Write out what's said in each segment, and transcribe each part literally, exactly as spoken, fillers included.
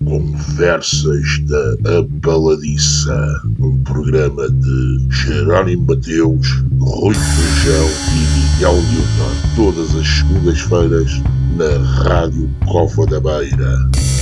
Conversas da Abaladiça, um programa de Jerónimo Mateus, Rui Feijão e Miguel Newton, todas as segundas-feiras na Rádio Cova da Beira.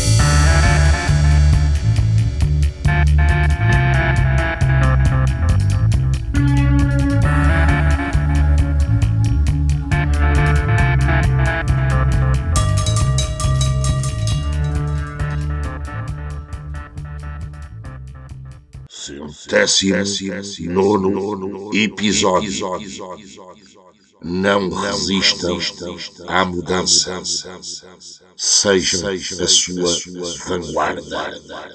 Centésimo nono episódio. Não resistam à mudança. Sejam a sua vanguarda.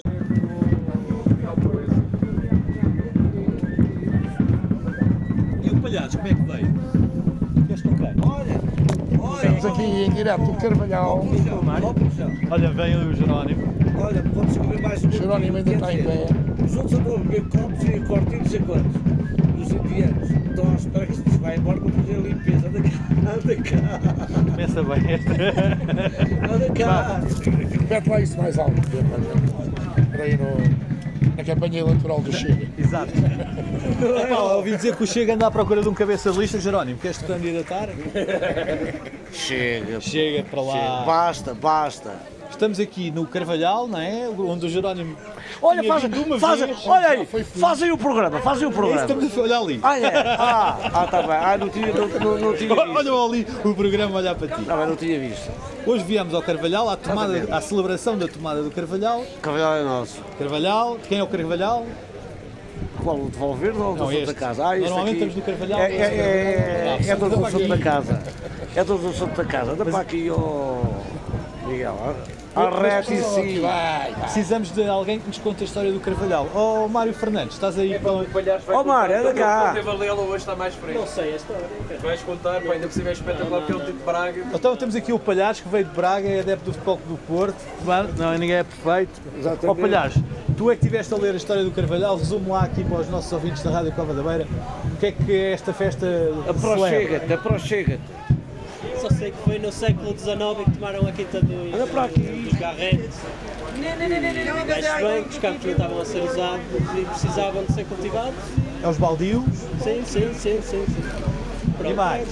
E o palhaço, como é que veio? Queres com quem? Olha, olha. Estamos aqui em direto do Carvalhal. Olha, vem o Jerónimo. Olha, vamos escrever mais um. O Jerónimo ainda está em pé. Os outros andam a beber copos e cortinhos e quantos? Os indianos estão à espera que se vai embora para fazer a limpeza. Anda cá, anda cá. Começa bem esta. Anda cá. Mete lá isso mais alto. Para ir no, na campanha eleitoral do Chega. Exato. Epá, ouvi dizer que o Chega anda à procura de um cabeça de lista. Jerónimo, queres te candidatar? Chega, Chega para lá. chega. Basta, basta. Estamos aqui no Carvalhal, não é? Onde o Jerónimo. Olha, tinha faz, vindo uma faz, vez. olha aí, fazem o programa, fazem o programa. Estamos a olhar ali. Ah, é? Ah, ah, tá bem. Ah, não tinha, não, não, não tinha visto. Olha ali o programa a olhar para ti. Tá bem, não tinha visto. Hoje viemos ao Carvalhal, à, tomada, à celebração da tomada do Carvalhal. Carvalhal é nosso. Carvalhal, quem é o Carvalhal? Qual, o de Valverde ou o Não, do Santo este. da Casa? Ah, este Normalmente aqui estamos no Carvalhal. É, é, é, é, é todo do Santo da aqui. Casa. É todo do Santo da Casa. Anda para aqui, ó Miguel. Arrete e sim. Precisamos de alguém que nos conte a história do Carvalhal. Oh, Mário Fernandes, estás aí para... Ó Mário, anda cá. Teve a lê-la hoje, está mais fresco. Não sei a história. Vais contar, pá, ainda por cima é espetacular, porque é um tipo de Braga. Então temos aqui o Palhares, que veio de Braga, é adepto do Futebol Clube do Porto. Não, ninguém é perfeito. Exatamente. Ó Palhares, tu é que estiveste a ler a história do Carvalhal, resume lá aqui para os nossos ouvintes da Rádio Cova da Beira, o que é que esta festa celebra? Aproxega-te, aproxega-te. Só sei que foi no século dezenove que tomaram a quinta dos, Anda para aqui. dos Garretes. Gajos brancos, campos não estavam a ser usados e precisavam de ser cultivados. É os baldios Sim, sim, sim, sim. sim. e Pronto. mais.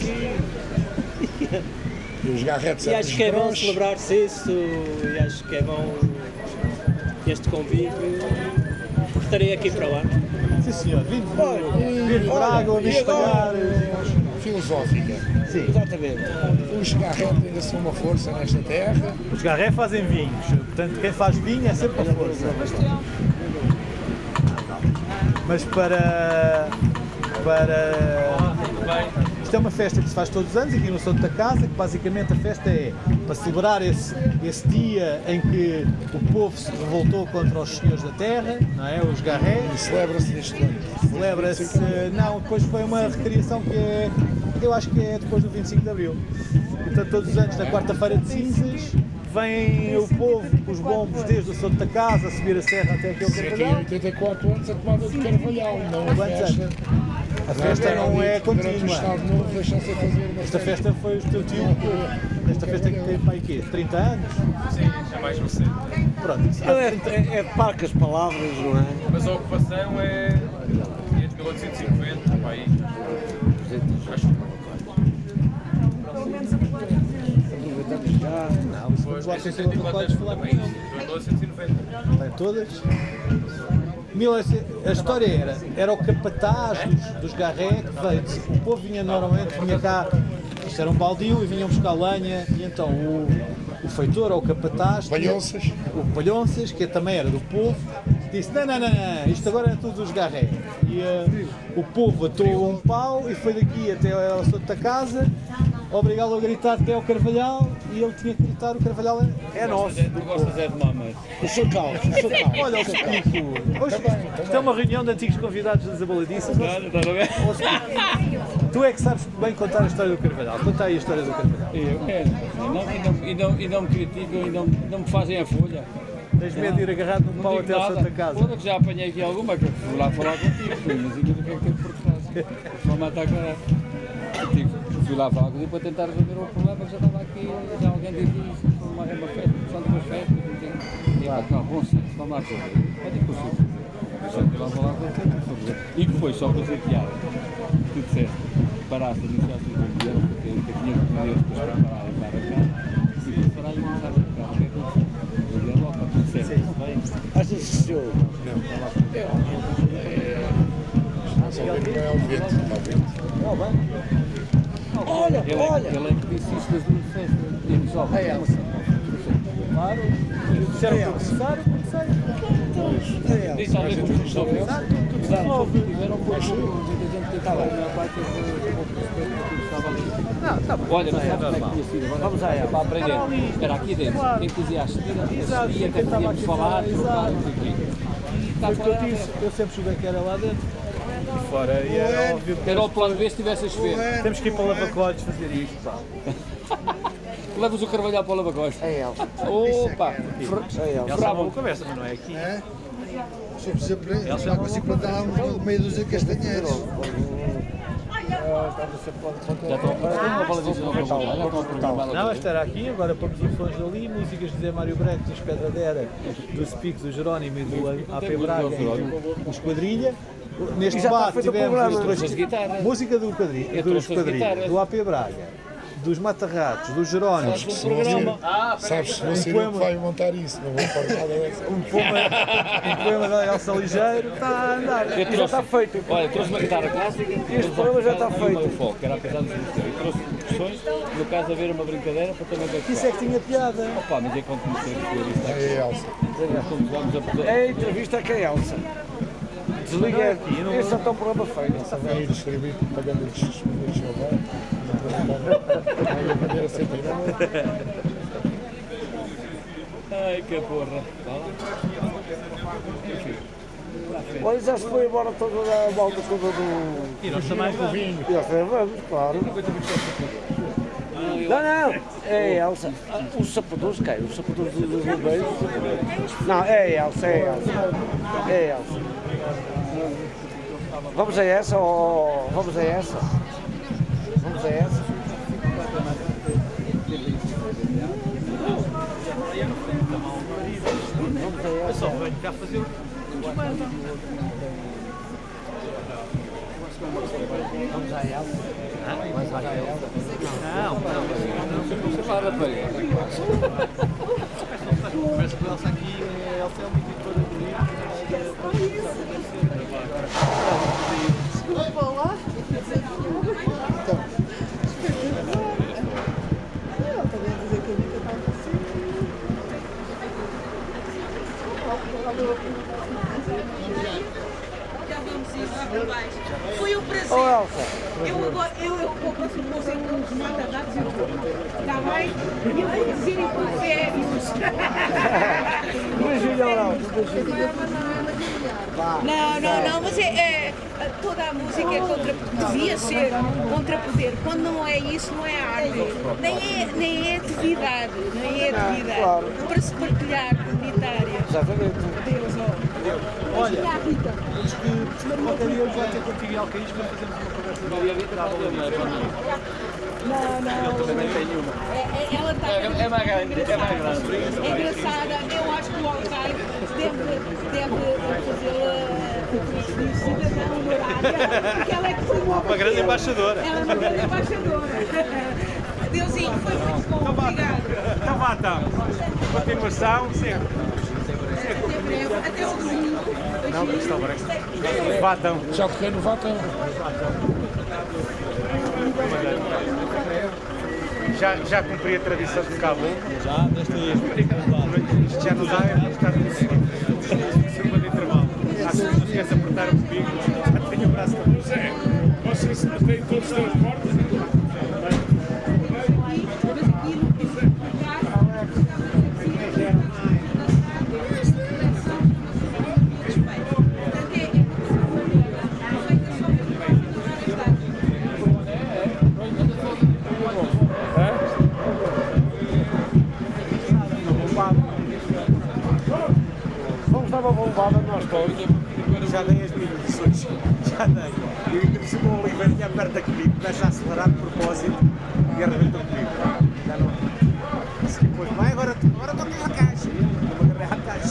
E os garretes E acho que é bom broches. celebrar-se isso, e acho que é bom este convívio. Estarei aqui para lá. Sim senhor, vim de, vim de Braga, a me espalhar. Filosófica. Sim. Exatamente. Os garretes ainda são uma força nesta terra. Os Garré fazem vinhos, portanto quem faz vinho é sempre a força. Mas para... para... Isto é uma festa que se faz todos os anos aqui no Santo da Casa, que basicamente a festa é para celebrar esse, esse dia em que o povo se revoltou contra os senhores da terra, não é? Os Garré. E celebra-se neste ano. Celebra-se, não, depois foi uma recriação que é, eu acho que é depois do vinte e cinco de Abril. Portanto, todos os anos, na quarta-feira de cinzas, vem o povo com os bombos desde o Santo da Casa, a subir a serra até aqui ao Aqui em Carvalhal. oitenta e quatro anos a tomada de Carvalhal, não a Quantos festa. anos? A festa não é Durante o contínua. Estado Novo deixam-se a fazer uma Esta festa foi o teu tio, esta festa que tem para aí quê? trinta anos? Sim, é mais recente. Pronto, Ele é, é, é parcas palavras, não é? Mas a ocupação é de mil oitocentos e noventa, pá, aí. Acho Aproveitamos já. não, se que vamos lá foi ter que não podes falar com também. ele. mil novecentos e noventa. Tem todas? Mil- A história era, era o capataz dos, dos Garré que veio, o povo vinha normalmente, vinha cá, isto era um baldio e vinham buscar lenha e então o, o feitor ou o capataz, tinha- Palhoças. o Palhoças, que também era do povo, disse não, não, não, não, isto agora é tudo dos Garré. E uh, o povo atou um pau e foi daqui até ao Santo da Casa, obrigá-lo a gritar até ao Carvalhal e ele tinha que gritar, o Carvalhal é, é nosso. Tu gostas é de mamãe. O seu caos, o seu caos. Olha o Pico, hoje isto é uma reunião de antigos convidados das Abaladiças. Tu é que sabes bem contar a história do Carvalhal, conta aí a história do Carvalhal. Eu quero. E não, e não, e não, e não me criticam e não, não me fazem a folha. Tens medo de ir agarrado num Não pau digo até ao nada. Santa Casa. Foda que já apanhei aqui alguma, que eu fui lá falar contigo, mas ainda do que é que teve por trás. Vou matar agora. Tipo, fui lá falar contigo para tentar resolver o problema, que já estava aqui, já alguém disse isso, uma, é uma festa, são duas festas, entende? E Ah, tá, bom senso, vamos lá saber. Pode ir com o seu. Deixa eu lá falar com você, por favor. E depois, só para dizer piada, tu disseste, paraste a iniciar os vinte anos, porque eu tinha que poder depois preparar e para cá, e depois parar e começar a ficar. O que é que aconteceu? Eu dei logo, tu disseste, bem. Achas que se eu... Não, é, não é o vento, não é o vento. Olha, Ele, olha! ele é que disse isto das duas festas. Digo só, É ela. Claro, disseram para começar, eu comecei. É ela. disse alguém que nos resolveu. Tudo se resolve. Tiveram um pouco de gente tentar a minha parte, eu vou perceber que aquilo estava ali. Não, está bem. Olha, não sabes como é que tinha sido. Agora, Vamos a ela. para aprender. Era aqui dentro. Claro. Quem quiser assistir, Exato, assistia, até quem estava podíamos aqui falar, fora, trocar, exato. não sei o quê. E está Foi o que eu fora. disse, eu sempre joguei que era lá dentro. E fora, e era óbvio que Era o plano B se estivesse a chover. temos que ir para Lavacotes fazer isto, pá. Levas o Carvalhal para o Lavacosta. É ela. Opa! É ela. Ela uma conversa, mas não é aqui. É? Se eu preciso aprender, não consigo plantar uma meia dúzia de castanheiros. Já estão a preparar uma valadiça no Carvalhal. Já estão a programar Não, esta era aqui, agora pomos influências ali, músicas de Zé Mário Branco, dos Pedradera, do Spix, do Jerónimo e do A P Braga e do Esquadrilha. Neste E já está debate feito o tivemos programa. os Trouxe as três- guitarras. música do Quadrilha, Eu do trouxe as Esquadrilha, guitarras. do A P Braga, dos Matarratos, do Jerónimo, Se você, Ah, sabes, se você poema. não vai montar isso, não vou pôr nada dessa. um poema, um poema da Elsa Ligeiro, está a andar. Eu Já trouxe, está feito. olha, trouxe uma guitarra clássica. Este programa já está feito. E folk, que era apesar dos músicos. E trouxe discussões, no caso, haver uma brincadeira para também ver. Isso é que tinha piada. Opa, mas é quando comecei a perceber isso. É Elsa. Já fomos vamos a poder. É a entrevista com a Elsa. Desliga aqui. Este é o teu programa feito. Elsa vai ir distribuir propaganda de disponíveis de agora. Vai vender a centenária. Ai, que porra. Olha, já se foi embora toda a volta toda do... E nós também vamos. E nós também vamos, claro. Não, não, é a Elsa. Ah, os sapadores, quem? Os sapadores dos dos bombeiros? Não, é a Elsa, é a Elsa. É a Elsa. Vamos a essa ou... Vamos a essa? Vamos a essa? Eu só venho cá fazer o Vamos a Elsa? Vamos a Elsa? Não, não. Você fala, rapaz. Conversa com a Elsa aqui, a Elsa é uma editora do livro. Desculpa lá. Já vamos ir lá para baixo. Foi um prazer. Ô Elsa, Eu agora, eu, eu vou para o museu dos matadados e eu vou. Está bem? Eu vou dizer em por férias. um beijinho ao Elsa, um beijinho. Não, não, não, mas é, é- toda a música é contra, devia ser contrapoder. Quando não é isso, não é arte. Nem é, nem é atividade, nem é atividade. claro. Para se partilhar, comunitária. Exatamente. Deus, ó. Olha, E a Rita? diz que qualquer dia eu vou ter contigo e Alcaís para fazermos uma conversa de Não, não. também nem tem nenhuma. É, é- ela está. É mais grande, é mais grande. É engraçada. Eu acho que o Alcaide deve, deve fazê-la cidadã honorária, porque ela é que foi Uma grande embaixadora. Ela é uma grande embaixadora. Deusinho, foi muito bom. Obrigado. Então vá, então. Continuação, sempre. Até breve. Até ao domingo. Não, está bem. Vá, então. Já toquei no Vatão. Já, já cumpri a tradição de Cabo. Já, desta vez. Isto já não dá, é estar no sempre de intervalo. Acho que não esquece de apertar o comigo. Já tenho o braço todo. Zé, vocês têm todos os transportes? Vamos dar uma bombada nós todos. Já dei as minhas lições. Já dei. E ainda por cima o Oliveirinha aperta comigo, começa a acelerar de propósito e arrebenta comigo. Já não. Depois vai, agora, agora toca a caixa. Eu me agarrei à caixa.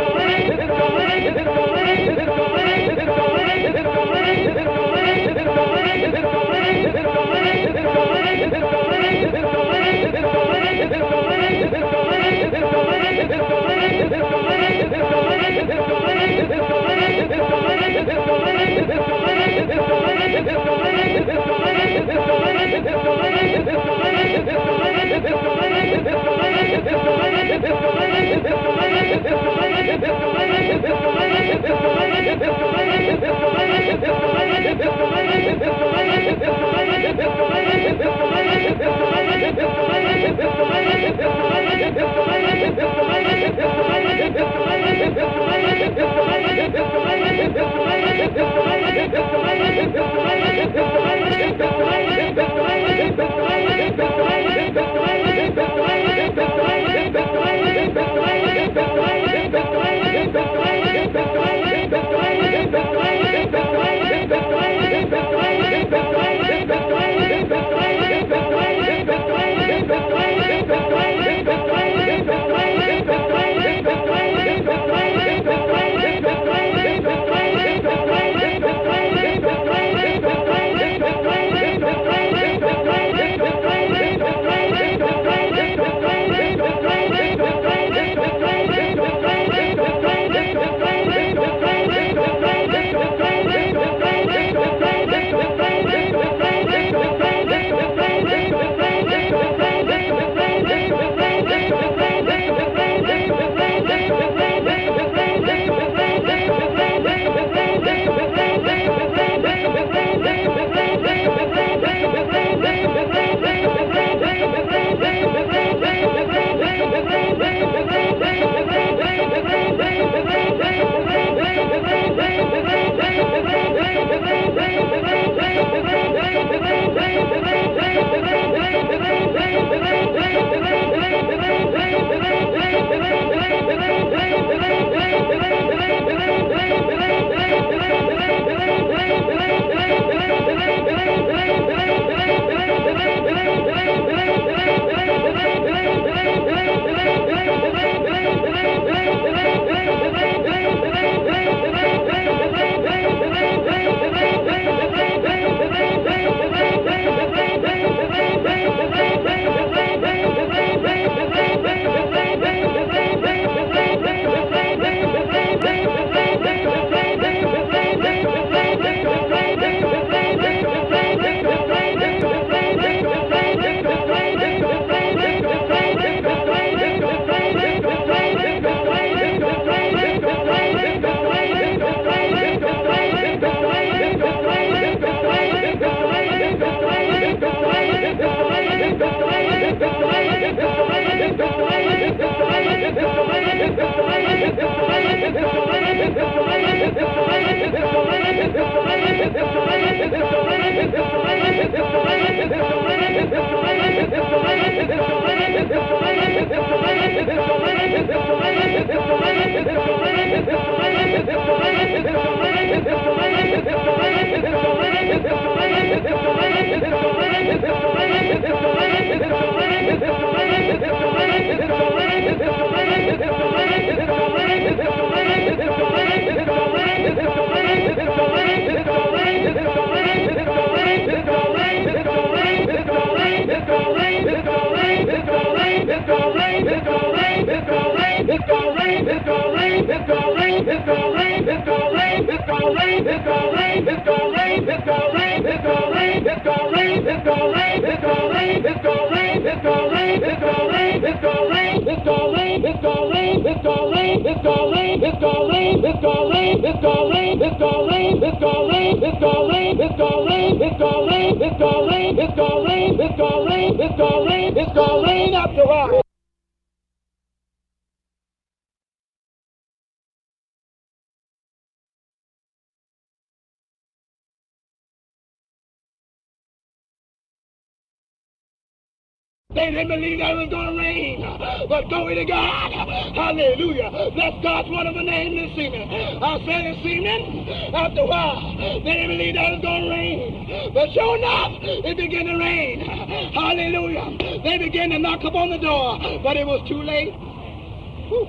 They didn't believe that it was going to rain, but glory to God. Hallelujah. Bless God's wonderful name this evening. I said this evening, after a while, they didn't believe that it was going to rain, but sure enough, it began to rain. Hallelujah. They began to knock up on the door, but it was too late. Whew.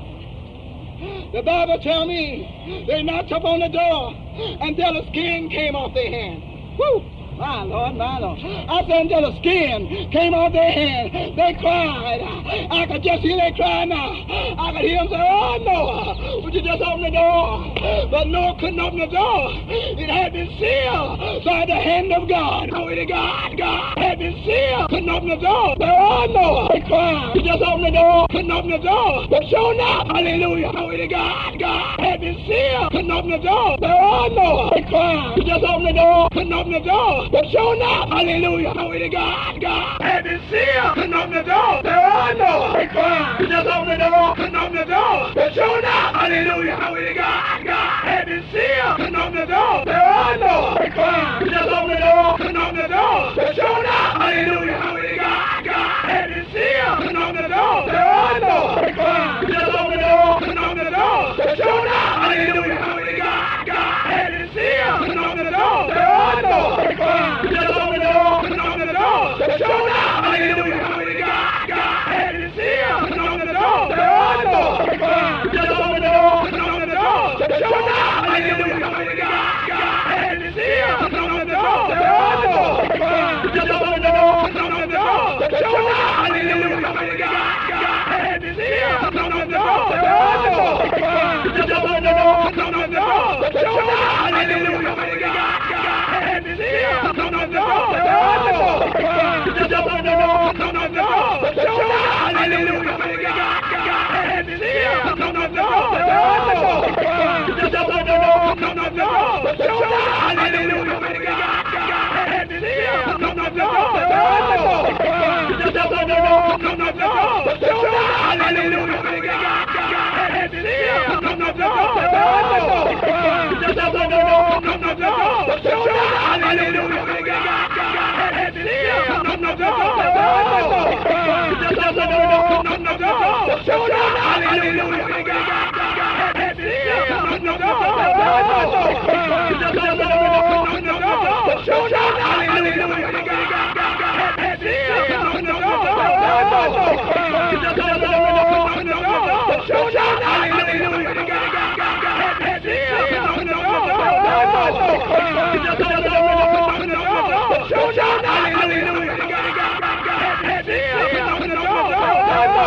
The Bible tells me they knocked up on the door until the skin came off their hand. Whew. My Lord, my Lord. I said until the skin came off their hand, they cried. I could just hear they cry now. I could hear them say, oh, Noah, would you just open the door? But Noah couldn't open the door. It had been sealed by the hand of God. Glory to God. God had been sealed. Couldn't open the door. But oh, Noah, they cried. You just open the door. Couldn't open the door. But sure enough, hallelujah. Glory to God. God had been sealed. Couldn't open the door. But oh, Noah, they cried. You just open the door. Couldn't open the door. But sure enough, hallelujah, glory to God, God had been sealed, couldn't open the door, there are no, they cried, just open the door, couldn't open the door, but sure enough, hallelujah, glory to God, God had been sealed, couldn't open the door, there are no, they cried, just open the door, couldn't open the door, but sure enough, hallelujah, glory to God, God had been sealed, couldn't open the door, there are no, they cried, just open the door, couldn't open the door, but sure enough, hallelujah, glory to God, God had been sealed, couldn't open the door, there are no, they cried. Just open the door, open the door, but sure enough, hallelujah, glory to God, God had been sealed, open the door, there are no, just open the door, open the door, but sure enough, hallelujah, glory to God, God had been sealed, open the door, there are no, just open the door, open the door, but sure enough, hallelujah, glory to God, God had been sealed, open the door, there are no, just open the door, open the door, but sure enough, hallelujah, glory to God, God had been sealed, open the door, there are no, just open the door, open the door, but sure enough, hallelujah, glory to God, God had been sealed, open the door, there are no, just open the door, open the door, but sure enough, hallelujah, glory to God, God had been sealed, open the door, there are no, just open the door, open the door, but sure enough, hallelujah, glory to God, God had been sealed, open the door, there are no, just open the door, open the door, but sure enough, hallelujah, glory to God, God had been sealed, open the door, there are no, just open the door, open the door, but sure enough, hallelujah, glory to God, God had been sealed, open the door, there are no, just open the door, open the door, but sure enough, hallelujah, glory to God, God had been sealed, open the door, there are no, just open the door, open the door, but sure enough, hallelujah, glory to God, God had been sealed, open the door, there are no, just open the door, open the door, but sure enough, hallelujah, glory to God, God had been sealed, open the door, there are no,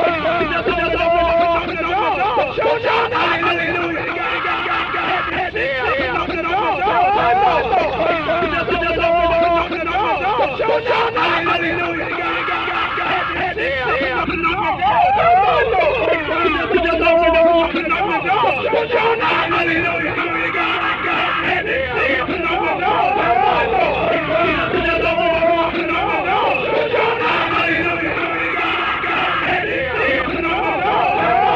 just open the door, open the door, but sure enough, hallelujah, glory to God, God had been sealed, open the door, there are no, just open the door, open the door, but sure enough, hallelujah, glory to God, God had been sealed, open the door, there are no, just open the door, open the door, but sure enough, hallelujah, glory to God, God had been sealed, open the door, there are no, just open the door, open the door, but sure enough, hallelujah, glory to God, God had been sealed, open the door, there are no.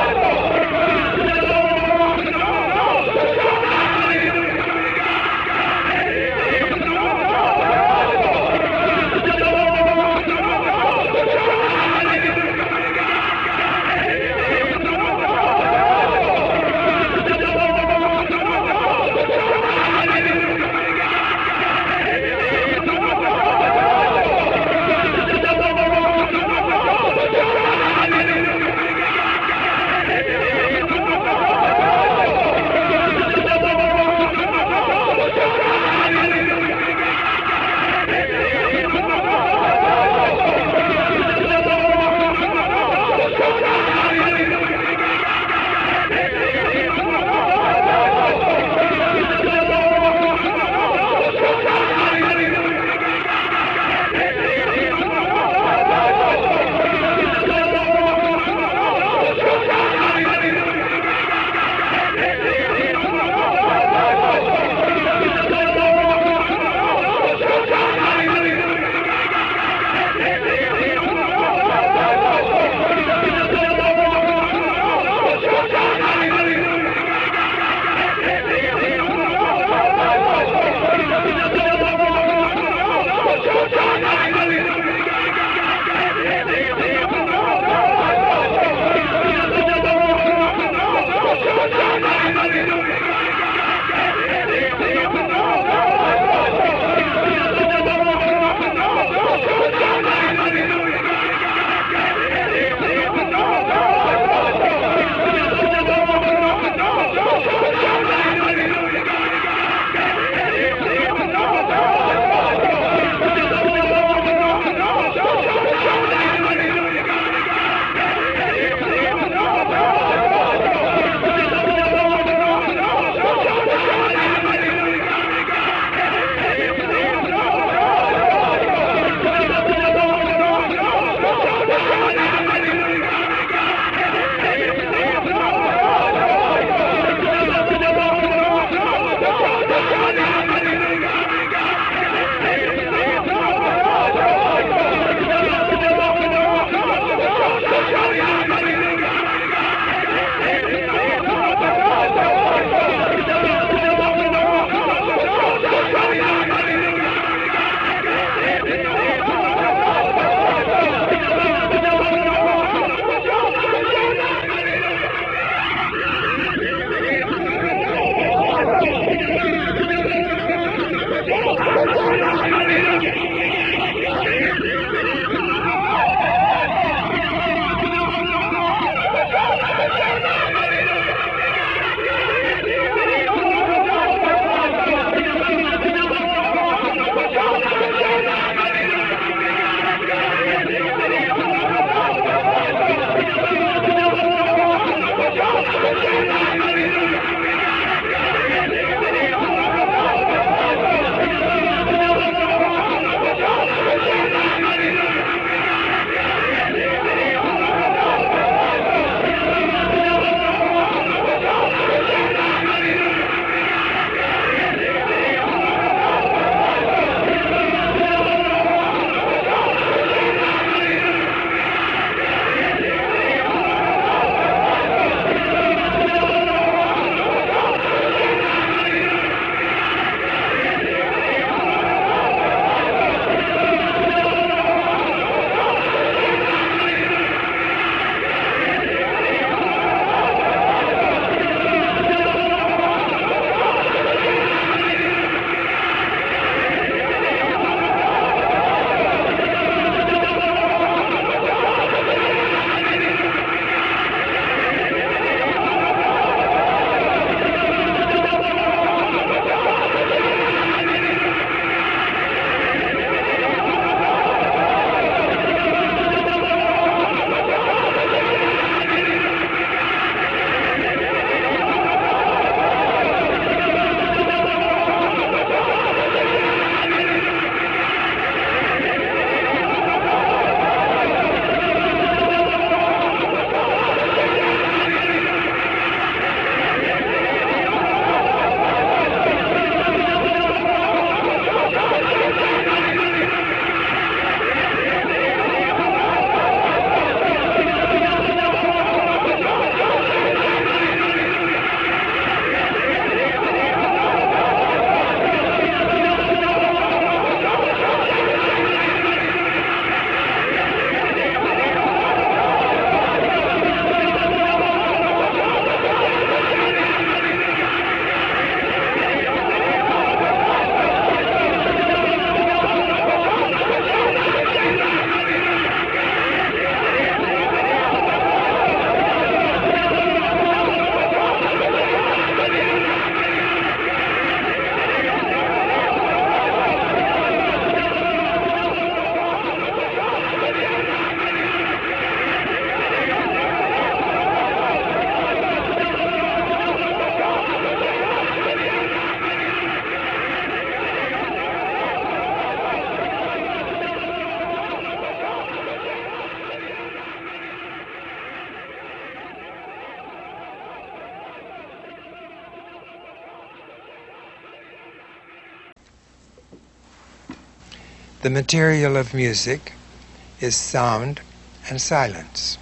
The material of music is sound and silence.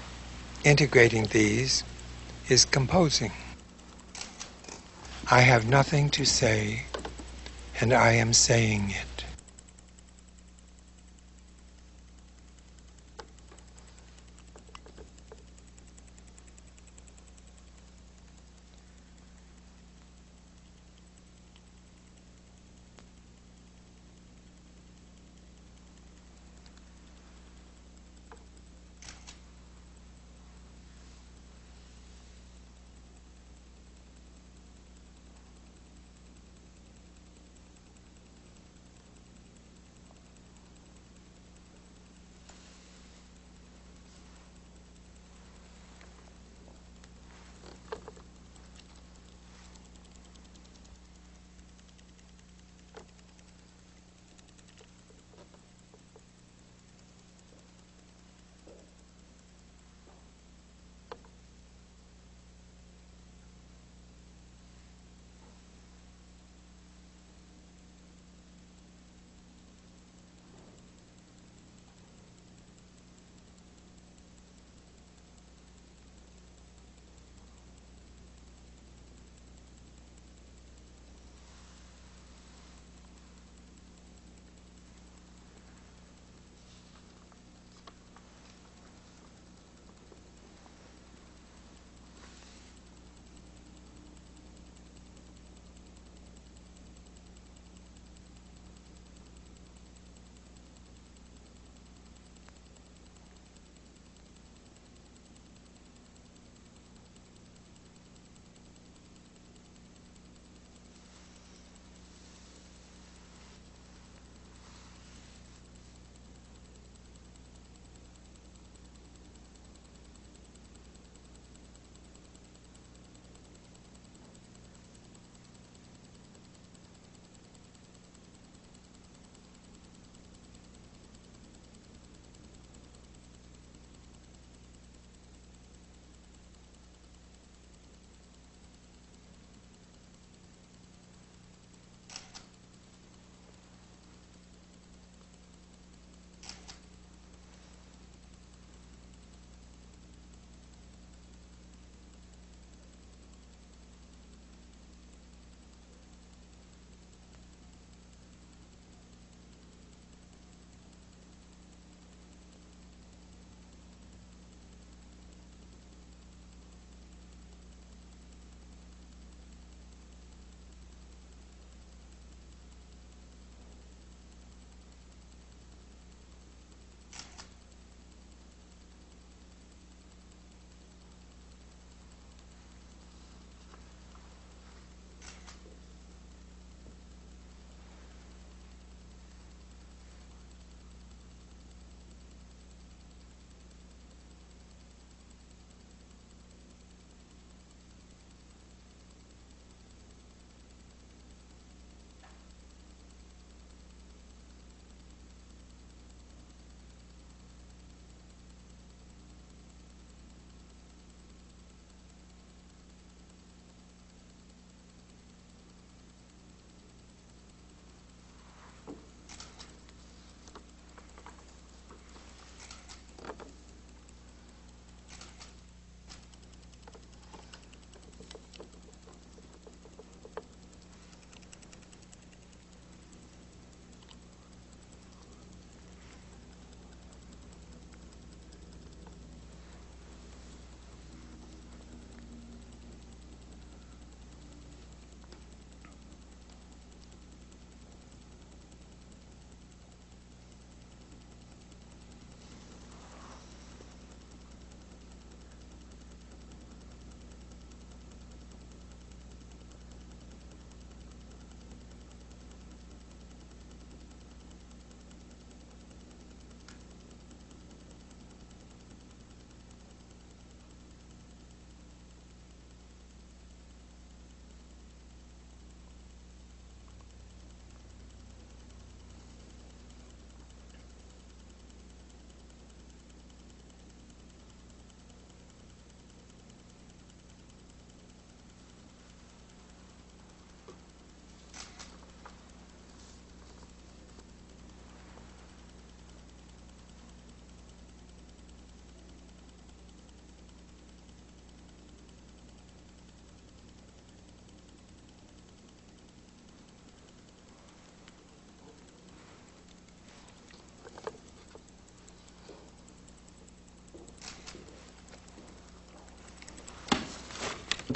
Integrating these is composing. I have nothing to say, and I am saying it.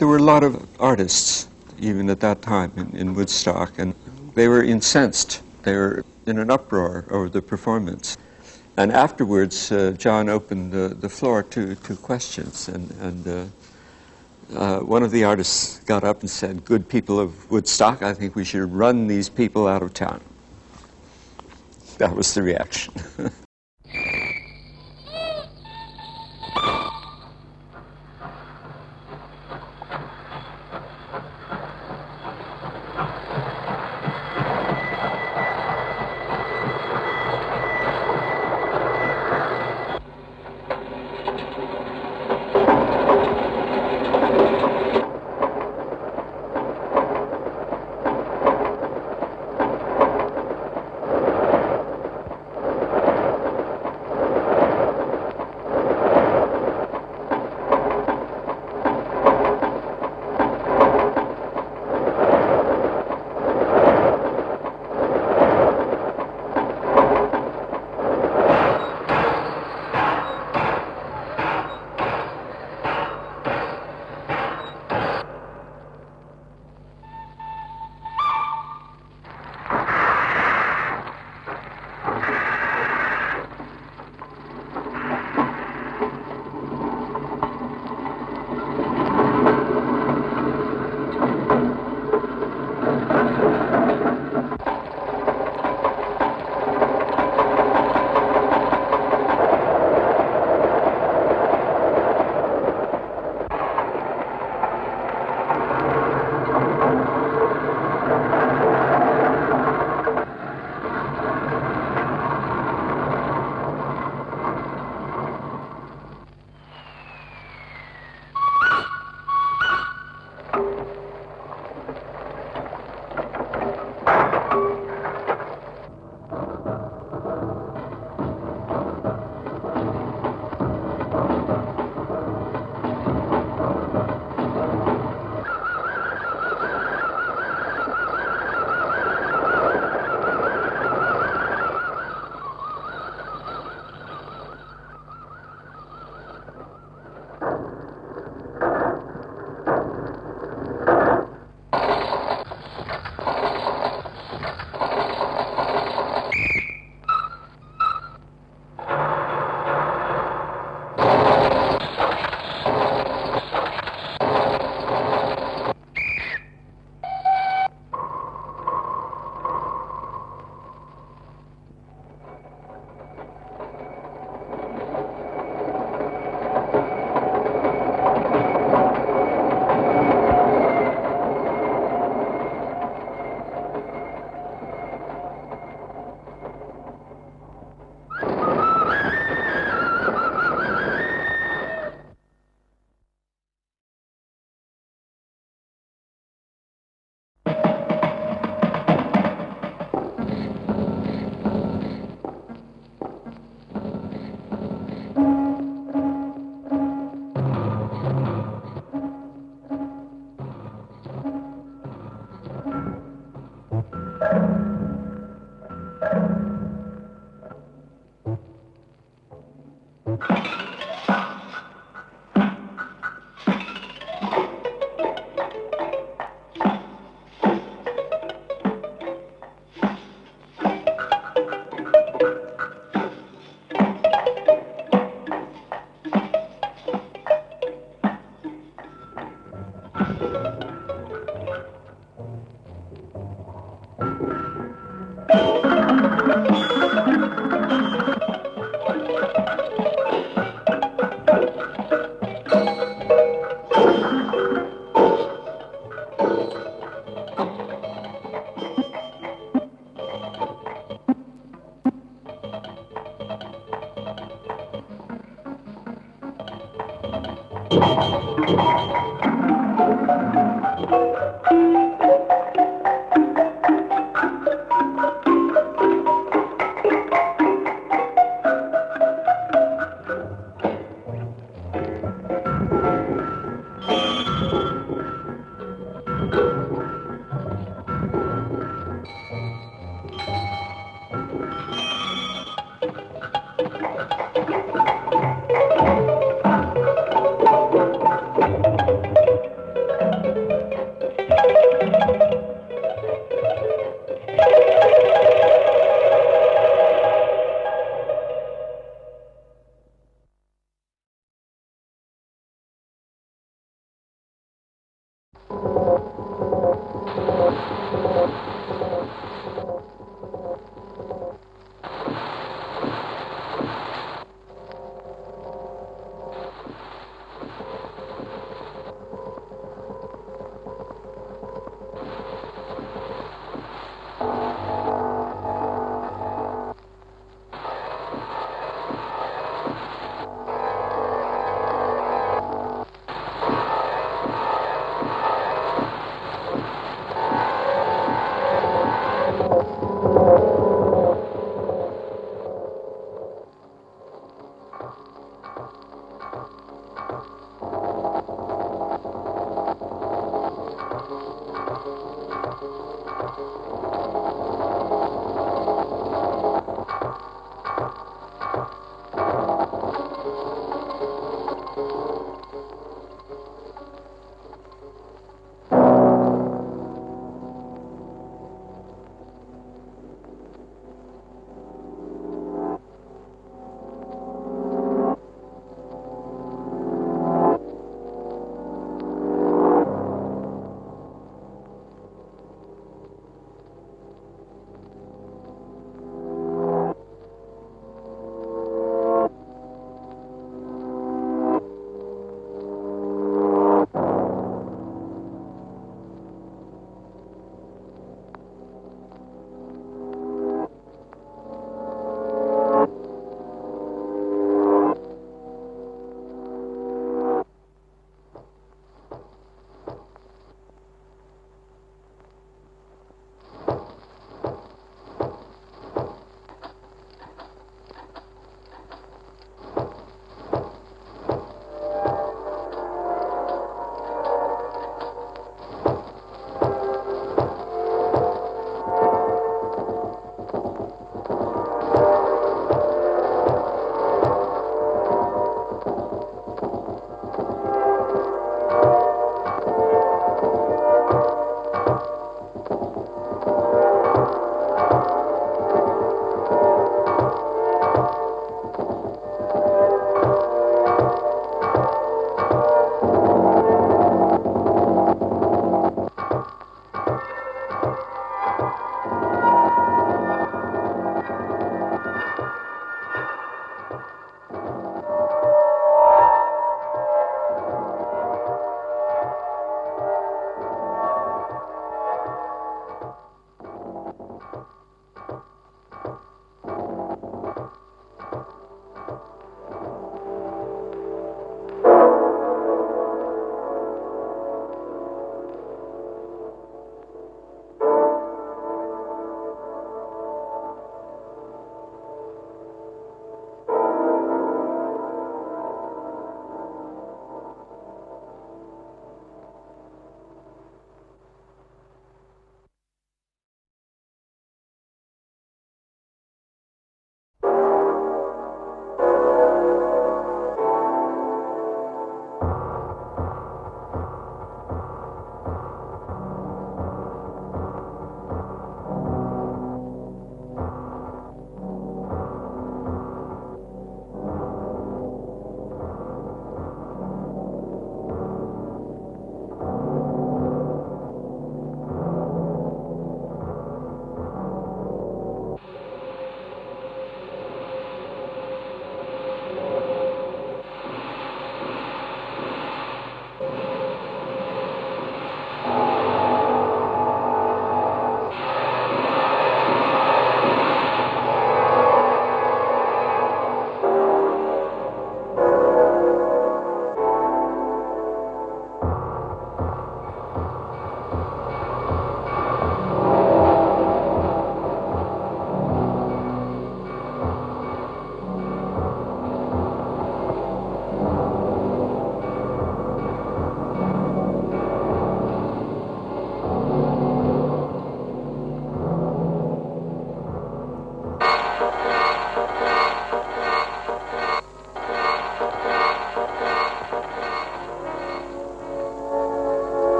there were a lot of artists, even at that time, in, in Woodstock, and they were incensed. They were in an uproar over the performance. And afterwards, uh, John opened the, the floor to, to questions, and, and uh, uh, one of the artists got up and said, "Good people of Woodstock, I think we should run these people out of town." That was the reaction.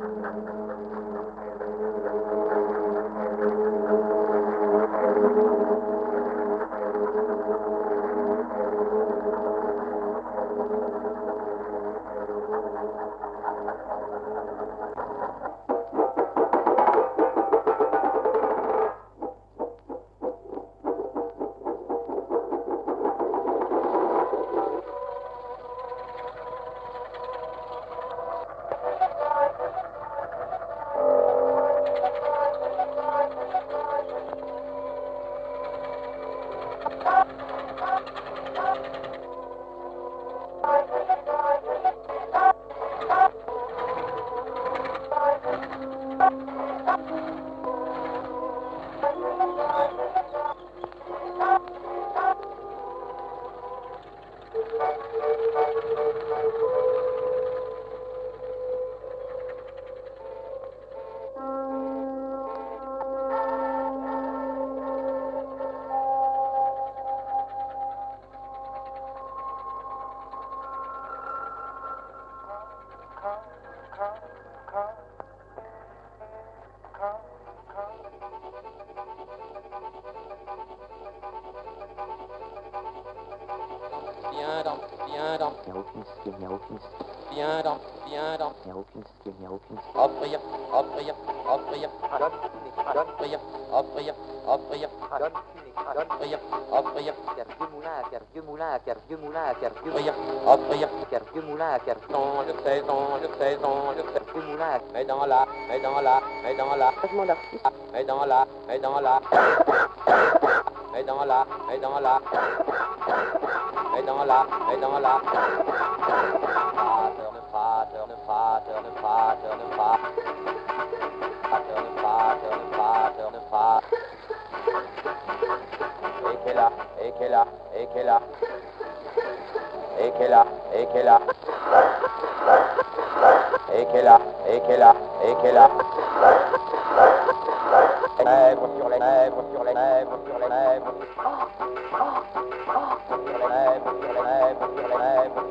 Viens dans, viens dans. Il n'y a aucune, il n'y a aucune. Viens dans, viens dans. Il n'y a aucune, il n'y a aucune. Offrir, offrir, offrir. Donne, offrir, offrir, offrir. Donne, offrir, offrir. Car Dieu moulin, car Dieu moulin, car Dieu moulin, car Dieu moulin. Offrir, car Dieu moulin, car dans le saison, le saison, le Dieu moulin. Mais dans la, mais dans la, mais dans la. Mais dans la, mais dans la. Mais dans la, mais dans la. Mais dans la, mais dans la. Frateur, ne frateur, ne frateur, ne frateur, ne frateur. Frateur, ne frateur, ne frateur, ne frateur. Et qu'elle a, et qu'elle a, et qu'elle a. Et qu'elle a, et qu'elle a. Et qu'elle a, et qu'elle a, et qu'elle a. Lèvres sur les lèvres, sur les lèvres, sur les lèvres. Sur les lèvres, sur les lèvres, sur les lèvres.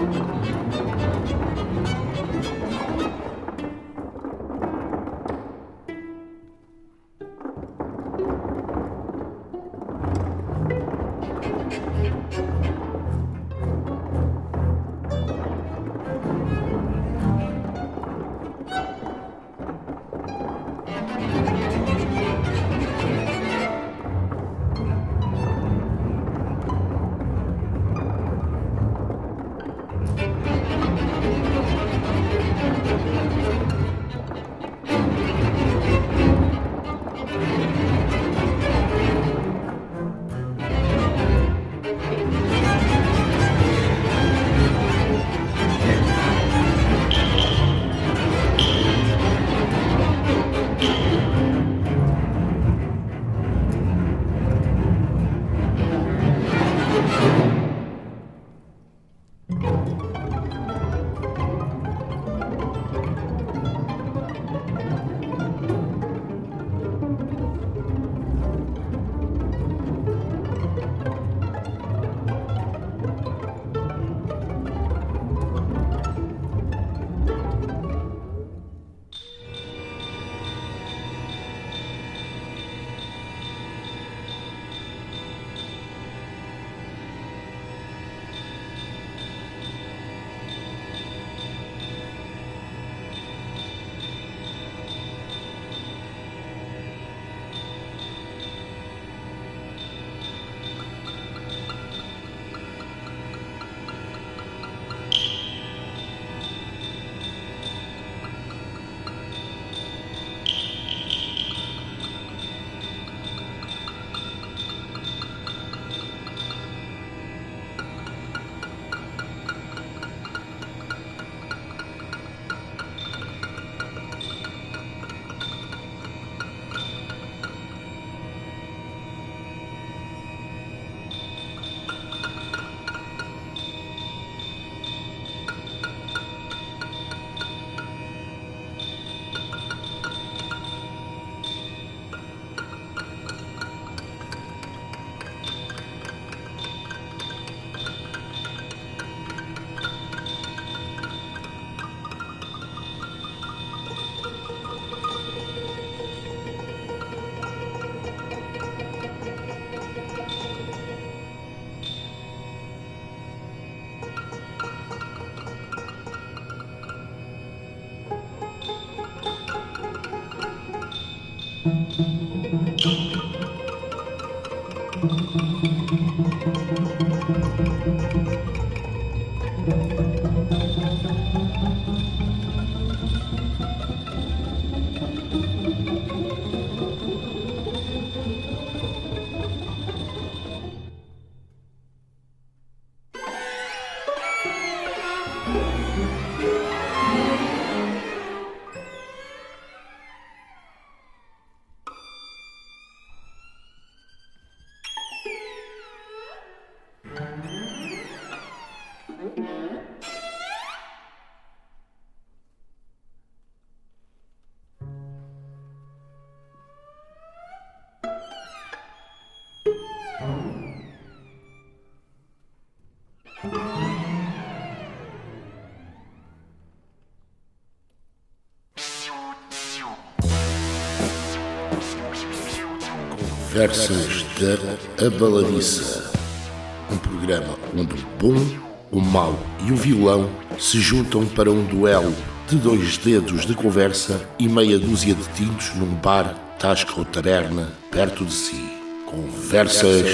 Conversas da Abaladiça, um programa onde o bom, o mau e o vilão se juntam para um duelo de dois dedos de conversa e meia dúzia de tintos num bar, tasca ou taberna perto de si. Conversas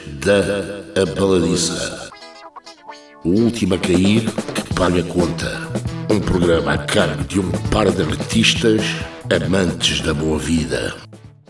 da Abaladiça. O último a cair que paga a conta. Um programa a cargo de um par de artistas amantes da boa vida.